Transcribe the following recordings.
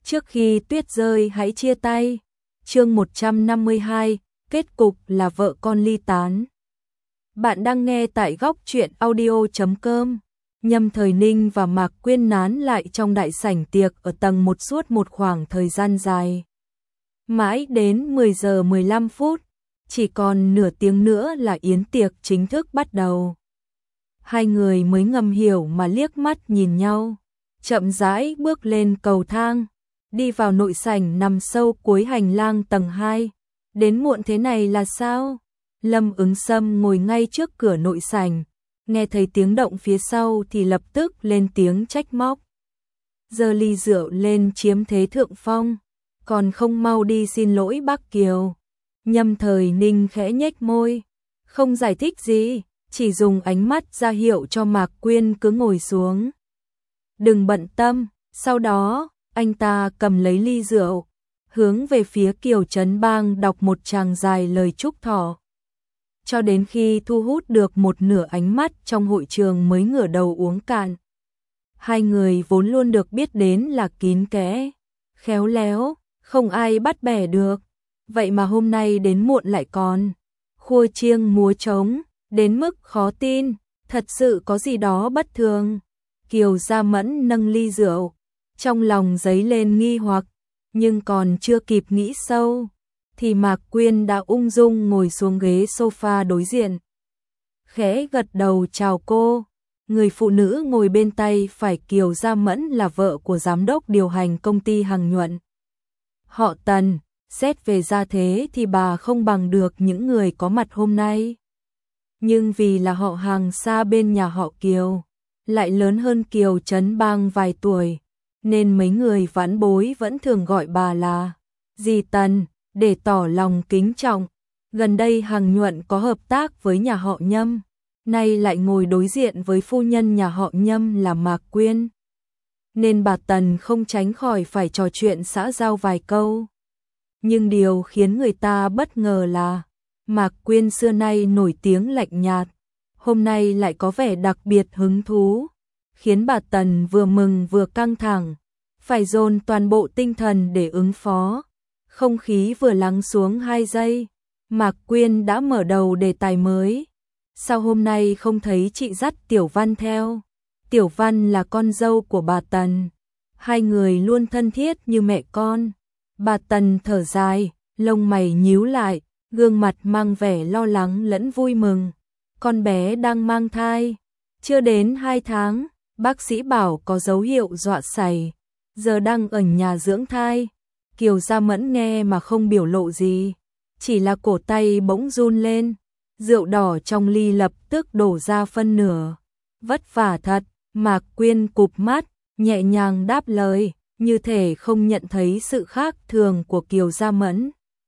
Trước khi tuyết rơi hãy chia tay. Chương 152, kết cục là vợ con ly tán. Bạn đang nghe tại góc truyện audio.com. Nhâm Thời Ninh và Mạc Quyên nán lại trong đại sảnh tiệc ở tầng 1 suốt một khoảng thời gian dài. Mãi đến 10 giờ 15 phút, chỉ còn nửa tiếng nữa là yến tiệc chính thức bắt đầu. Hai người mới ngầm hiểu mà liếc mắt nhìn nhau, chậm rãi bước lên cầu thang, đi vào nội sảnh nằm sâu cuối hành lang tầng 2. Đến muộn thế này là sao? Lâm Ứng Sâm ngồi ngay trước cửa nội sảnh, nghe thấy tiếng động phía sau thì lập tức lên tiếng trách móc. Giơ ly rượu lên chiếm thế thượng phong, còn không mau đi xin lỗi bác Kiều. Nhâm Thời Ninh khẽ nhếch môi, không giải thích gì, chỉ dùng ánh mắt ra hiệu cho Mạc Quyên cứ ngồi xuống. Đừng bận tâm. Sau đó, anh ta cầm lấy ly rượu, hướng về phía Kiều Trấn Bang đọc một tràng dài lời chúc thọ. Cho đến khi thu hút được một nửa ánh mắt trong hội trường mới ngửa đầu uống cạn. Hai người vốn luôn được biết đến là kín kẽ, khéo léo, không ai bắt bẻ được. Vậy mà hôm nay đến muộn lại còn khua chiêng múa trống, đến mức khó tin, thật sự có gì đó bất thường. Kiều Gia Mẫn nâng ly rượu, trong lòng dấy lên nghi hoặc, nhưng còn chưa kịp nghĩ sâu, thì Mạc Quyên đã ung dung ngồi xuống ghế sofa đối diện. Khẽ gật đầu chào cô. Người phụ nữ ngồi bên tay phải Kiều Gia Mẫn là vợ của giám đốc điều hành công ty Hằng Nhuận. Họ Tần, xét về gia thế thì bà không bằng được những người có mặt hôm nay. Nhưng vì là họ hàng xa bên nhà họ Kiều, lại lớn hơn Kiều Trấn Bang vài tuổi, nên mấy người vãn bối vẫn thường gọi bà là dì Tần, để tỏ lòng kính trọng. Gần đây Hằng Nhuận có hợp tác với nhà họ Nhâm, nay lại ngồi đối diện với phu nhân nhà họ Nhâm là Mạc Quyên, nên bà Tần không tránh khỏi phải trò chuyện xã giao vài câu. Nhưng điều khiến người ta bất ngờ là Mạc Quyên xưa nay nổi tiếng lạnh nhạt, hôm nay lại có vẻ đặc biệt hứng thú, khiến bà Tần vừa mừng vừa căng thẳng, phải dồn toàn bộ tinh thần để ứng phó. Không khí vừa lắng xuống 2 giây, Mạc Quyên đã mở đầu đề tài mới. Sao hôm nay không thấy chị dắt Tiểu Văn theo? Tiểu Văn là con dâu của bà Tần, hai người luôn thân thiết như mẹ con. Bà Tần thở dài, lông mày nhíu lại, gương mặt mang vẻ lo lắng lẫn vui mừng. Con bé đang mang thai, chưa đến 2 tháng, bác sĩ bảo có dấu hiệu dọa sảy, giờ đang ở nhà dưỡng thai. Kiều Gia Mẫn nghe mà không biểu lộ gì, chỉ là cổ tay bỗng run lên, rượu đỏ trong ly lập tức đổ ra phân nửa. Vất vả thật. Mạc Quyên cụp mắt, nhẹ nhàng đáp lời, như thể không nhận thấy sự khác thường của Kiều Gia Mẫn.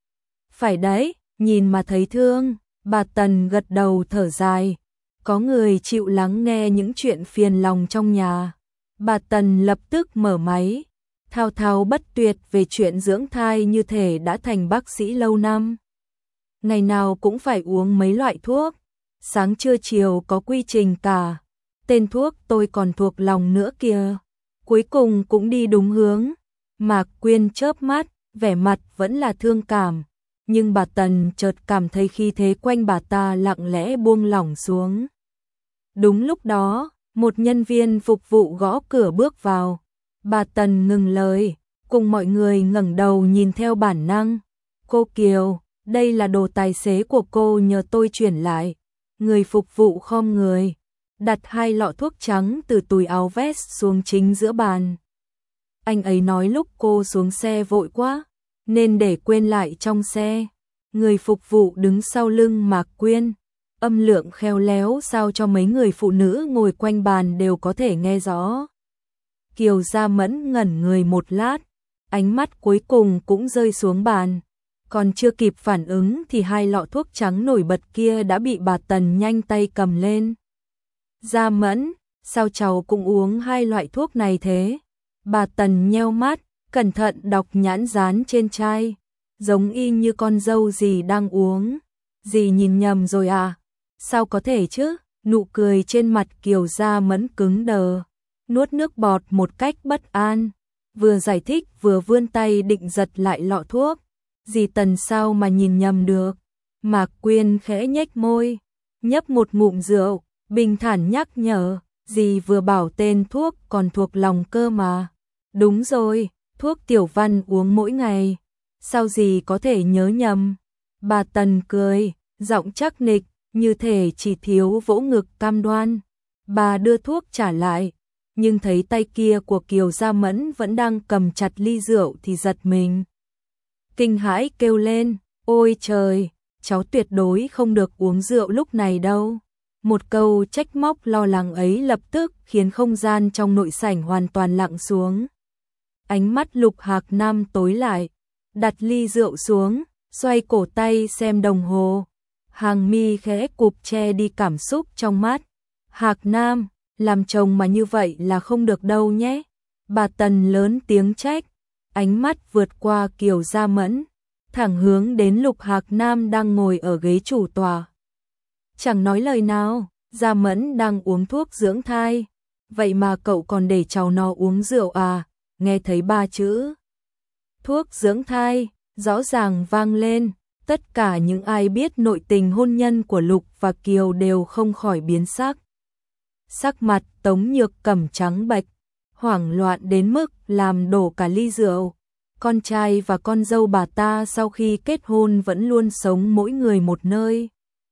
Phải đấy, nhìn mà thấy thương. Bà Tần gật đầu thở dài, có người chịu lắng nghe những chuyện phiền lòng trong nhà. Bà Tần lập tức mở máy, thao thao bất tuyệt về chuyện dưỡng thai như thể đã thành bác sĩ lâu năm. Ngày nào cũng phải uống mấy loại thuốc, sáng trưa chiều có quy trình cả. Tên thuốc tôi còn thuộc lòng nữa kìa. Cuối cùng cũng đi đúng hướng. Mạc Quyên chớp mắt, vẻ mặt vẫn là thương cảm. Nhưng bà Tần chợt cảm thấy khí thế quanh bà ta lặng lẽ buông lỏng xuống. Đúng lúc đó, một nhân viên phục vụ gõ cửa bước vào. Bà Tần ngừng lời, cùng mọi người ngẩng đầu nhìn theo bản năng. Cô Kiều, đây là đồ tài xế của cô nhờ tôi chuyển lại. Người phục vụ khom người, đặt 2 lọ thuốc trắng từ túi áo vest xuống chính giữa bàn. Anh ấy nói lúc cô xuống xe vội quá, nên để quên lại trong xe. Người phục vụ đứng sau lưng Mạc Quyên, âm lượng khéo léo sao cho mấy người phụ nữ ngồi quanh bàn đều có thể nghe rõ. Kiều Gia Mẫn ngẩn người một lát, ánh mắt cuối cùng cũng rơi xuống bàn. Còn chưa kịp phản ứng thì 2 lọ thuốc trắng nổi bật kia đã bị bà Tần nhanh tay cầm lên. Gia Mẫn, sao cháu cũng uống 2 loại thuốc này thế? Bà Tần nheo mắt, cẩn thận đọc nhãn dán trên chai, giống y như con dâu dì đang uống. Dì nhìn nhầm rồi à? Sao có thể chứ? Nụ cười trên mặt Kiều Gia Mẫn cứng đờ, nuốt nước bọt một cách bất an. vừa giải thích vừa vươn tay định giật lại lọ thuốc. Dì Tần sao mà nhìn nhầm được. Mạc Quyên khẽ nhếch môi, nhấp một ngụm rượu, bình thản nhắc nhở, dì vừa bảo tên thuốc còn thuộc lòng cơ mà. Đúng rồi, thuốc Tiểu Văn uống mỗi ngày. Sao dì có thể nhớ nhầm? Bà Tần cười, giọng chắc nịch, như thể chỉ thiếu vỗ ngực cam đoan. Bà đưa thuốc trả lại, nhưng thấy tay kia của Kiều Gia Mẫn vẫn đang cầm chặt ly rượu thì giật mình. Kinh hãi kêu lên, ôi trời, cháu tuyệt đối không được uống rượu lúc này đâu. Một câu trách móc lo lắng ấy lập tức khiến không gian trong nội sảnh hoàn toàn lặng xuống. Ánh mắt Lục Hạc Nam tối lại, đặt ly rượu xuống, xoay cổ tay xem đồng hồ. Hàng mi khẽ cụp che đi cảm xúc trong mắt. Hạc Nam, làm chồng mà như vậy là không được đâu nhé. Bà Tần lớn tiếng trách, ánh mắt vượt qua Kiều Gia Mẫn, thẳng hướng đến Lục Hạc Nam đang ngồi ở ghế chủ tọa. Chẳng nói lời nào, Gia Mẫn đang uống thuốc dưỡng thai. Vậy mà cậu còn để cháu nó uống rượu à? Nghe thấy ba chữ thuốc dưỡng thai rõ ràng vang lên, tất cả những ai biết nội tình hôn nhân của Lục và Kiều đều không khỏi biến sắc. Sắc mặt Tống Nhược Cẩm trắng bệch, hoảng loạn đến mức làm đổ cả ly rượu. Con trai và con dâu bà ta sau khi kết hôn vẫn luôn sống mỗi người một nơi.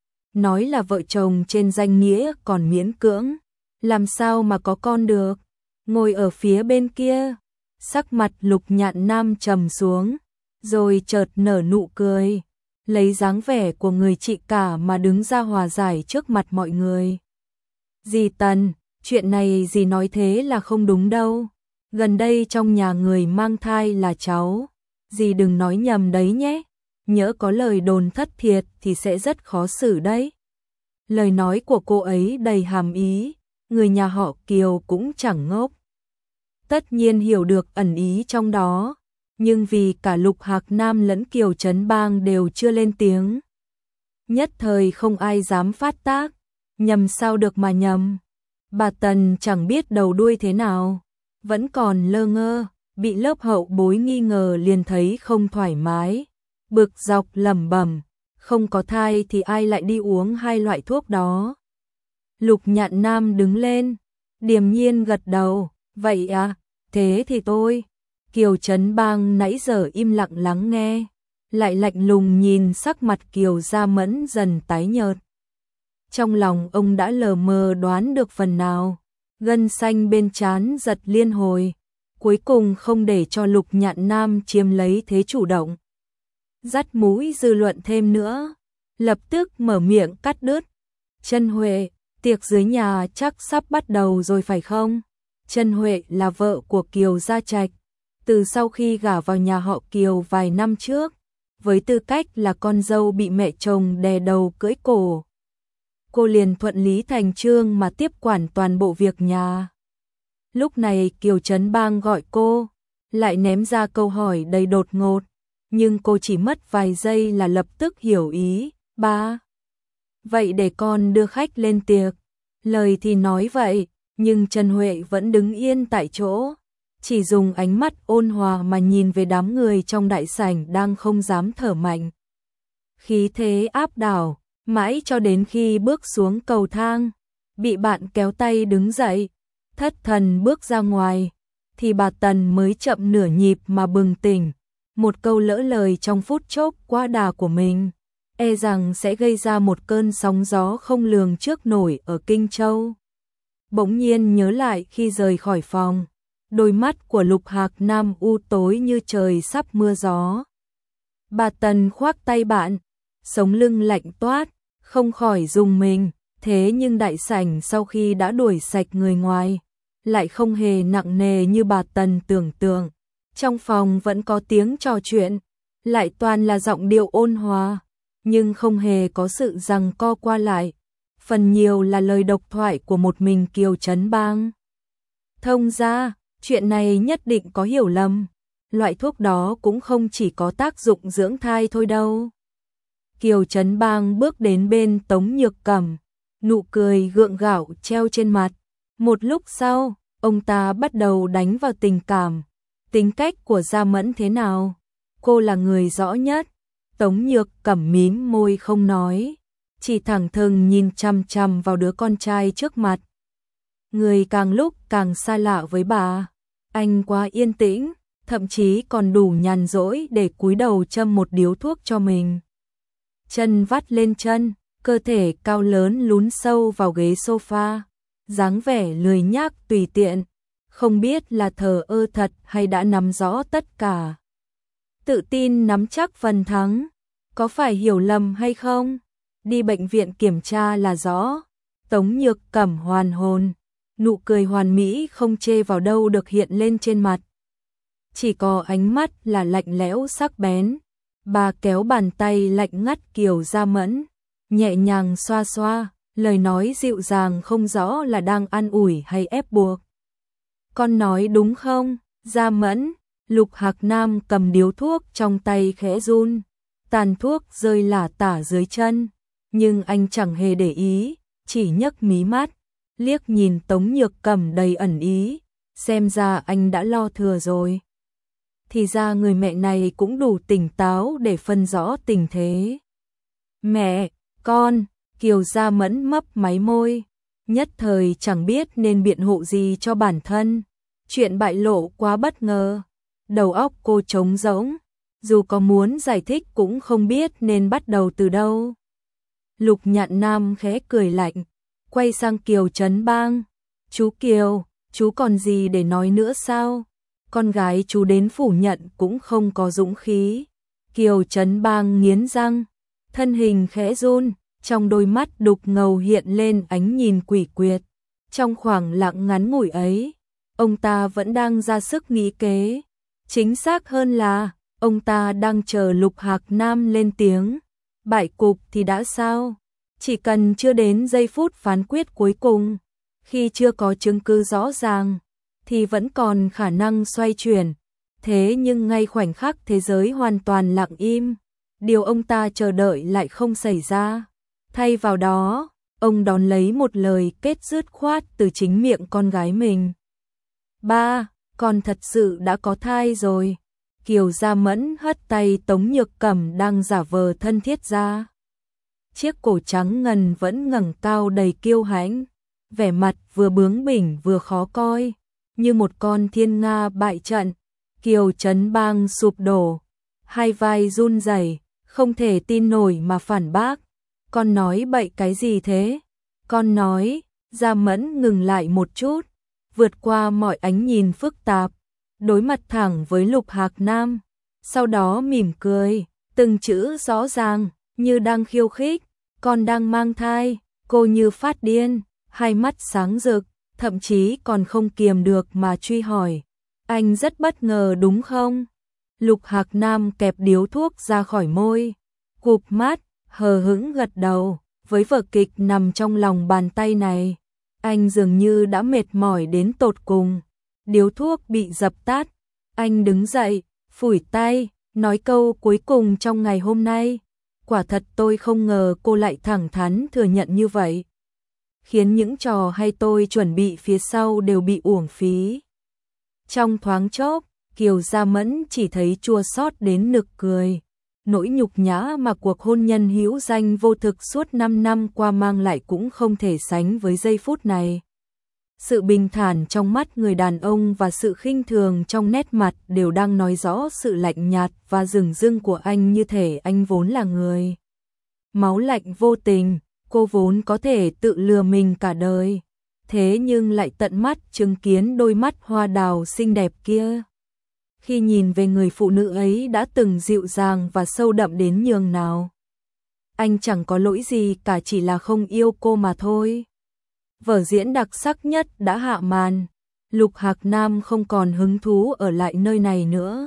Nói là vợ chồng trên danh nghĩa còn miễn cưỡng, làm sao mà có con được. Ngồi ở phía bên kia, sắc mặt Lục Nhạn Nam trầm xuống, rồi chợt nở nụ cười, lấy dáng vẻ của người chị cả mà đứng ra hòa giải trước mặt mọi người. Dì Tần, chuyện này dì nói thế là không đúng đâu. Gần đây trong nhà người mang thai là cháu. Dì đừng nói nhầm đấy nhé. Nhỡ có lời đồn thất thiệt thì sẽ rất khó xử đấy. Lời nói của cô ấy đầy hàm ý, người nhà họ Kiều cũng chẳng ngốc. Tất nhiên hiểu được ẩn ý trong đó, nhưng vì cả Lục Hạc Nam lẫn Kiều Trấn Bang đều chưa lên tiếng. Nhất thời không ai dám phát tác, nhầm sao được mà nhầm. Bà Tần chẳng biết đầu đuôi thế nào, vẫn còn lơ ngơ, bị lớp hậu bối nghi ngờ liền thấy không thoải mái. Bực dọc lẩm bẩm, không có thai thì ai lại đi uống hai loại thuốc đó. Lục Nhạn Nam đứng lên, điềm nhiên gật đầu, vậy à, thế thì tôi. Kiều Trấn Bang nãy giờ im lặng lắng nghe, lại lạnh lùng nhìn sắc mặt Kiều Gia Mẫn dần tái nhợt. Trong lòng ông đã lờ mờ đoán được phần nào, gân xanh bên trán giật liên hồi, cuối cùng không để cho Lục Nhạn Nam chiếm lấy thế chủ động. Dắt mũi dư luận thêm nữa, lập tức mở miệng cắt đứt. Trân Huệ, tiệc dưới nhà chắc sắp bắt đầu rồi phải không? Trân Huệ là vợ của Kiều Gia Trạch, từ sau khi gả vào nhà họ Kiều vài năm trước, với tư cách là con dâu bị mẹ chồng đè đầu cưỡi cổ. Cô liền thuận lý thành chương mà tiếp quản toàn bộ việc nhà. Lúc này Kiều Trấn Bang gọi cô, lại ném ra câu hỏi đầy đột ngột, nhưng cô chỉ mất vài giây là lập tức hiểu ý. Ba, vậy để con đưa khách lên tiệc. Lời thì nói vậy, nhưng Trần Huệ vẫn đứng yên tại chỗ, chỉ dùng ánh mắt ôn hòa mà nhìn về đám người trong đại sảnh đang không dám thở mạnh. Khí thế áp đảo, mãi cho đến khi bước xuống cầu thang, bị bạn kéo tay đứng dậy, thất thần bước ra ngoài, thì bà Tần mới chậm nửa nhịp mà bừng tỉnh. Một câu lỡ lời trong phút chốc quá đà của mình, e rằng sẽ gây ra một cơn sóng gió không lường trước nổi ở Kinh Châu. Bỗng nhiên nhớ lại khi rời khỏi phòng, đôi mắt của Lục Hạc Nam u tối như trời sắp mưa gió. Bà Tần khoác tay bạn, sống lưng lạnh toát, không khỏi rùng mình, thế nhưng đại sảnh sau khi đã đuổi sạch người ngoài, lại không hề nặng nề như bà Tần tưởng tượng. Trong phòng vẫn có tiếng trò chuyện, lại toàn là giọng điệu ôn hòa, nhưng không hề có sự giằng co qua lại, phần nhiều là lời độc thoại của một mình Kiều Trấn Bang. Thông ra, chuyện này nhất định có hiểu lầm, loại thuốc đó cũng không chỉ có tác dụng dưỡng thai thôi đâu. Kiều Trấn Bang bước đến bên Tống Nhược Cẩm, nụ cười gượng gạo treo trên mặt. Một lúc sau, ông ta bắt đầu đánh vào tình cảm. Tính cách của Gia Mẫn thế nào? Cô là người rõ nhất. Tống Nhược Cẩm mím môi không nói, chỉ thẳng thừng nhìn chằm chằm vào đứa con trai trước mặt. Người càng lúc càng xa lạ với bà. Anh quá yên tĩnh, thậm chí còn đủ nhàn rỗi để cúi đầu châm một điếu thuốc cho mình. Chân vắt lên chân, cơ thể cao lớn lún sâu vào ghế sofa, dáng vẻ lười nhác tùy tiện, không biết là thờ ơ thật hay đã nắm rõ tất cả. Tự tin nắm chắc phần thắng, có phải hiểu lầm hay không? Đi bệnh viện kiểm tra là rõ. Tống Nhược Cẩm hoàn hồn, nụ cười hoàn mỹ không chê vào đâu được hiện lên trên mặt. Chỉ có ánh mắt là lạnh lẽo sắc bén. Bà kéo bàn tay lạnh ngắt Kiều Gia Mẫn, nhẹ nhàng xoa xoa, lời nói dịu dàng không rõ là đang an ủi hay ép buộc. Con nói đúng không, Gia Mẫn? Lục Hạc Nam cầm điếu thuốc trong tay khẽ run, tàn thuốc rơi lả tả dưới chân, nhưng anh chẳng hề để ý, chỉ nhấc mí mắt, liếc nhìn Tống Nhược Cẩm đầy ẩn ý, xem ra anh đã lo thừa rồi. Thì ra người mẹ này cũng đủ tỉnh táo để phân rõ tình thế. Mẹ, con, Kiều Gia Mẫn mấp máy môi, nhất thời chẳng biết nên biện hộ gì cho bản thân. Chuyện bại lộ quá bất ngờ, đầu óc cô trống rỗng, dù có muốn giải thích cũng không biết nên bắt đầu từ đâu. Lục Nhạn Nam khẽ cười lạnh, quay sang Kiều Trấn Bang. Chú Kiều, chú còn gì để nói nữa sao? Con gái chú đến phủ nhận cũng không có dũng khí. Kiều Trấn Bang nghiến răng, thân hình khẽ run, trong đôi mắt đục ngầu hiện lên ánh nhìn quỷ quyệt. Trong khoảng lặng ngắn ngủi ấy, ông ta vẫn đang ra sức nghĩ kế. Chính xác hơn là, ông ta đang chờ Lục Hạc Nam lên tiếng. Bại cục thì đã sao? Chỉ cần chưa đến giây phút phán quyết cuối cùng, khi chưa có chứng cứ rõ ràng, thì vẫn còn khả năng xoay chuyển. Thế nhưng ngay khoảnh khắc thế giới hoàn toàn lặng im, điều ông ta chờ đợi lại không xảy ra. Thay vào đó, ông đón lấy một lời kết dứt khoát từ chính miệng con gái mình. Ba, con thật sự đã có thai rồi. Kiều Gia Mẫn hất tay Tống Nhược Cẩm đang giả vờ thân thiết ra. Chiếc cổ trắng ngần vẫn ngẩng cao đầy kiêu hãnh, vẻ mặt vừa bướng bỉnh vừa khó coi, như một con thiên nga bại trận. Kiều Trấn Bang sụp đổ, hai vai run rẩy, không thể tin nổi mà phản bác. Con nói bậy cái gì thế? Con nói. Gia Mẫn ngừng lại một chút, vượt qua mọi ánh nhìn phức tạp, đối mặt thẳng với Lục Hạc Nam, sau đó mỉm cười, từng chữ rõ ràng, như đang khiêu khích. Con đang mang thai. Cô như phát điên, hai mắt sáng rực, thậm chí còn không kiềm được mà truy hỏi. Anh rất bất ngờ đúng không? Lục Hạc Nam kẹp điếu thuốc ra khỏi môi, cụp mắt, hờ hững gật đầu. Với vở kịch nằm trong lòng bàn tay này, anh dường như đã mệt mỏi đến tột cùng. Điếu thuốc bị dập tắt, anh đứng dậy, phủi tay, nói câu cuối cùng trong ngày hôm nay. Quả thật tôi không ngờ cô lại thẳng thắn thừa nhận như vậy, khiến những trò hay tôi chuẩn bị phía sau đều bị uổng phí. Trong thoáng chốc, Kiều Gia Mẫn chỉ thấy chua xót đến nực cười. Nỗi nhục nhã mà cuộc hôn nhân hữu danh vô thực suốt 5 năm qua mang lại cũng không thể sánh với giây phút này. Sự bình thản trong mắt người đàn ông và sự khinh thường trong nét mặt đều đang nói rõ sự lạnh nhạt và dửng dưng của anh, như thể anh vốn là người máu lạnh vô tình. Cô vốn có thể tự lừa mình cả đời, thế nhưng lại tận mắt chứng kiến đôi mắt hoa đào xinh đẹp kia. Khi nhìn về người phụ nữ ấy đã từng dịu dàng và sâu đậm đến nhường nào. Anh chẳng có lỗi gì cả, chỉ là không yêu cô mà thôi. Vở diễn đặc sắc nhất đã hạ màn, Lục Hạc Nam không còn hứng thú ở lại nơi này nữa.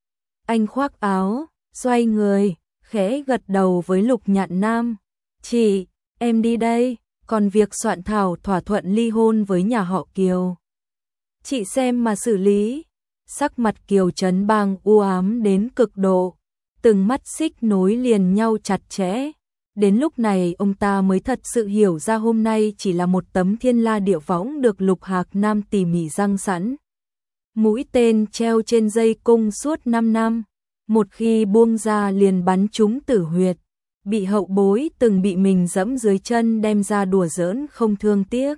Anh khoác áo, xoay người, khẽ gật đầu với Lục Nhạn Nam. Chị, em đi đây, còn việc soạn thảo thỏa thuận ly hôn với nhà họ Kiều, chị xem mà xử lý. Sắc mặt Kiều Trấn Bang u ám đến cực độ, từng mắt xích nối liền nhau chặt chẽ. Đến lúc này ông ta mới thật sự hiểu ra hôm nay chỉ là một tấm thiên la địa võng được Lục Hạc Nam tỉ mỉ răng sẵn. mũi tên treo trên dây cung suốt 5 năm, một khi buông ra liền bắn trúng tử huyệt, bị hậu bối từng bị mình dẫm dưới chân đem ra đùa giỡn không thương tiếc.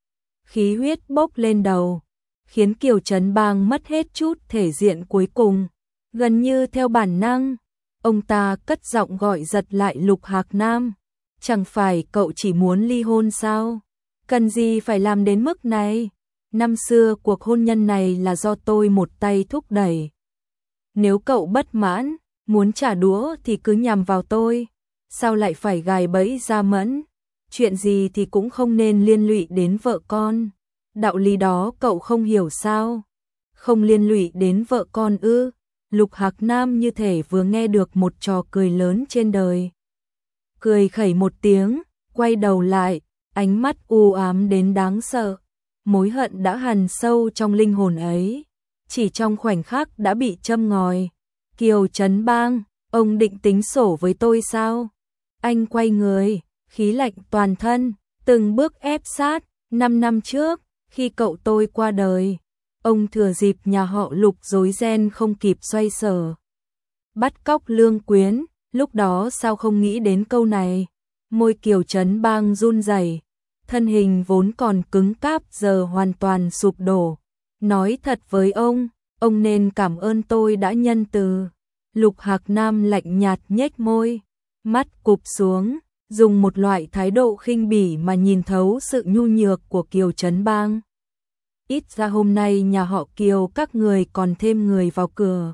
Khí huyết bốc lên đầu, khiến Kiều Trấn Bang mất hết chút thể diện cuối cùng, gần như theo bản năng, ông ta cất giọng gọi giật lại Lục Hạc Nam, chẳng phải cậu chỉ muốn ly hôn sao? Cần gì phải làm đến mức này? Năm xưa cuộc hôn nhân này là do tôi một tay thúc đẩy. Nếu cậu bất mãn, muốn trả đũa thì cứ nhằm vào tôi, sao lại phải gài bẫy Gia Mẫn? Chuyện gì thì cũng không nên liên lụy đến vợ con. Đạo lý đó cậu không hiểu sao? Không liên lụy đến vợ con ư? Lục Hạc Nam như thể vừa nghe được một trò cười lớn trên đời. Cười khẩy một tiếng, quay đầu lại, ánh mắt u ám đến đáng sợ. Mối hận đã hằn sâu trong linh hồn ấy, chỉ trong khoảnh khắc đã bị châm ngòi. Kiều Trấn Bang, ông định tính sổ với tôi sao? Anh quay người, khí lạnh toàn thân, từng bước ép sát. 5 năm trước, khi cậu tôi qua đời, ông thừa dịp nhà họ Lục rối ren không kịp xoay sở, bắt cóc Lương Quyến, lúc đó sao không nghĩ đến câu này? Môi Kiều Trấn Bang run rẩy, thân hình vốn còn cứng cáp giờ hoàn toàn sụp đổ. Nói thật với ông nên cảm ơn tôi đã nhân từ. Lục Hạc Nam lạnh nhạt nhếch môi, mắt cụp xuống, dùng một loại thái độ khinh bỉ mà nhìn thấu sự nhu nhược của Kiều Trấn Bang. Ít ra hôm nay nhà họ Kiều các người còn thêm người vào cửa.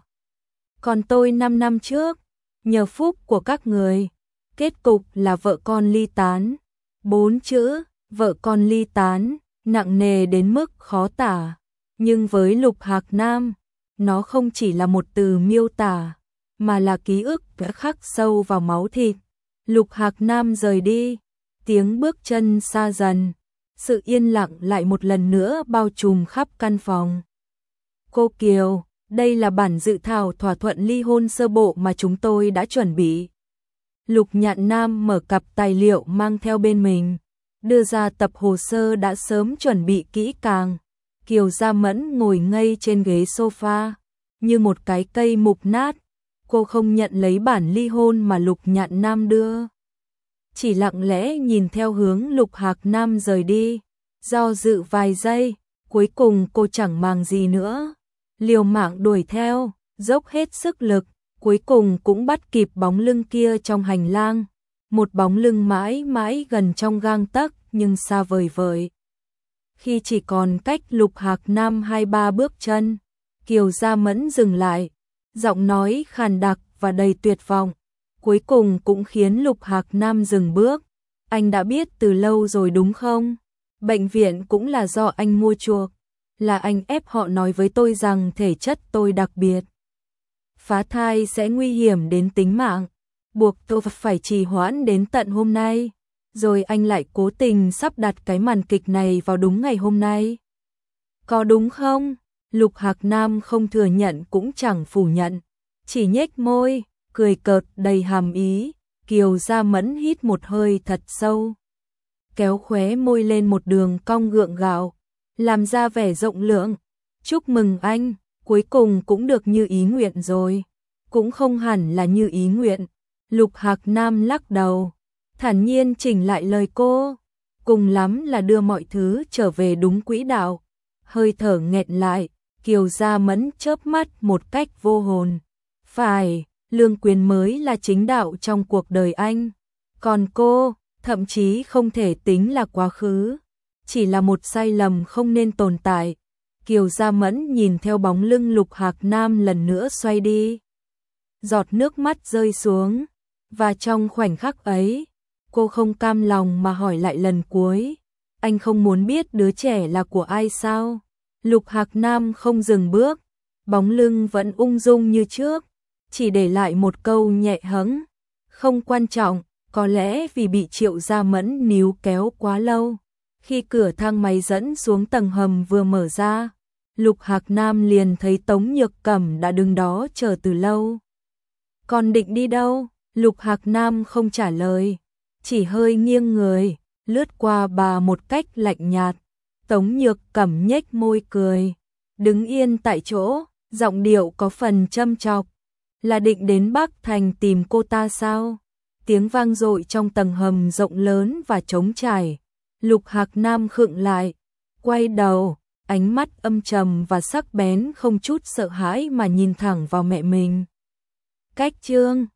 Còn tôi 5 năm trước, nhờ phúc của các người, kết cục là vợ con ly tán. 4 chữ, vợ con ly tán, nặng nề đến mức khó tả. Nhưng với Lục Hạc Nam, nó không chỉ là một từ miêu tả, mà là ký ức đã khắc sâu vào máu thịt. Lục Hạc Nam rời đi, tiếng bước chân xa dần, sự yên lặng lại một lần nữa bao trùm khắp căn phòng. Cô Kiều, đây là bản dự thảo thỏa thuận ly hôn sơ bộ mà chúng tôi đã chuẩn bị. Lục Nhạn Nam mở cặp tài liệu mang theo bên mình, đưa ra tập hồ sơ đã sớm chuẩn bị kỹ càng. Kiều Gia Mẫn ngồi ngây trên ghế sofa, như một cái cây mục nát. Cô không nhận lấy bản ly hôn mà Lục Nhạn Nam đưa, chỉ lặng lẽ nhìn theo hướng Lục Hạc Nam rời đi, do dự vài giây, cuối cùng cô chẳng màng gì nữa, liều mạng đuổi theo, dốc hết sức lực, cuối cùng cũng bắt kịp bóng lưng kia trong hành lang, một bóng lưng mãi mãi gần trong gang tấc nhưng xa vời vợi. Khi chỉ còn cách Lục Hạc Nam 2-3 bước chân, Kiều Gia Mẫn dừng lại, giọng nói khàn đặc và đầy tuyệt vọng, cuối cùng cũng khiến Lục Hạc Nam dừng bước. Anh đã biết từ lâu rồi đúng không? Bệnh viện cũng là do anh mua chuộc, là anh ép họ nói với tôi rằng thể chất tôi đặc biệt, phá thai sẽ nguy hiểm đến tính mạng, buộc tôi phải trì hoãn đến tận hôm nay. Rồi anh lại cố tình sắp đặt cái màn kịch này vào đúng ngày hôm nay. Có đúng không? Lục Hạc Nam không thừa nhận cũng chẳng phủ nhận, chỉ nhếch môi, cười cợt đầy hàm ý. Kiều Gia Mẫn hít một hơi thật sâu, kéo khóe môi lên một đường cong gượng gạo, làm ra vẻ rộng lượng. Chúc mừng anh, cuối cùng cũng được như ý nguyện rồi. Cũng không hẳn là như ý nguyện. Lục Hạc Nam lắc đầu, thản nhiên chỉnh lại lời cô, cùng lắm là đưa mọi thứ trở về đúng quỹ đạo. Hơi thở nghẹn lại, Kiều Gia Mẫn chớp mắt một cách vô hồn. Phải, Lương Quyến mới là chính đạo trong cuộc đời anh. Còn cô, thậm chí không thể tính là quá khứ, chỉ là một sai lầm không nên tồn tại. Kiều Gia Mẫn nhìn theo bóng lưng Lục Hạc Nam lần nữa xoay đi. Giọt nước mắt rơi xuống, và trong khoảnh khắc ấy, cô không cam lòng mà hỏi lại lần cuối, anh không muốn biết đứa trẻ là của ai sao? Lục Hạc Nam không dừng bước, bóng lưng vẫn ung dung như trước, chỉ để lại một câu nhẹ hững, không quan trọng. Có lẽ vì bị Triệu Gia Mẫn níu kéo quá lâu, khi cửa thang máy dẫn xuống tầng hầm vừa mở ra, Lục Hạc Nam liền thấy Tống Nhược Cẩm đã đứng đó chờ từ lâu. Còn định đi đâu? Lục Hạc Nam không trả lời, chỉ hơi nghiêng người, lướt qua bà một cách lạnh nhạt. Tống Nhược Cẩm nhếch môi cười, đứng yên tại chỗ, giọng điệu có phần châm chọc. Là định đến Bắc Thành tìm cô ta sao? Tiếng vang dội trong tầng hầm rộng lớn và trống trải. Lục Hạc Nam khựng lại, quay đầu, ánh mắt âm trầm và sắc bén không chút sợ hãi mà nhìn thẳng vào mẹ mình. Cách Trương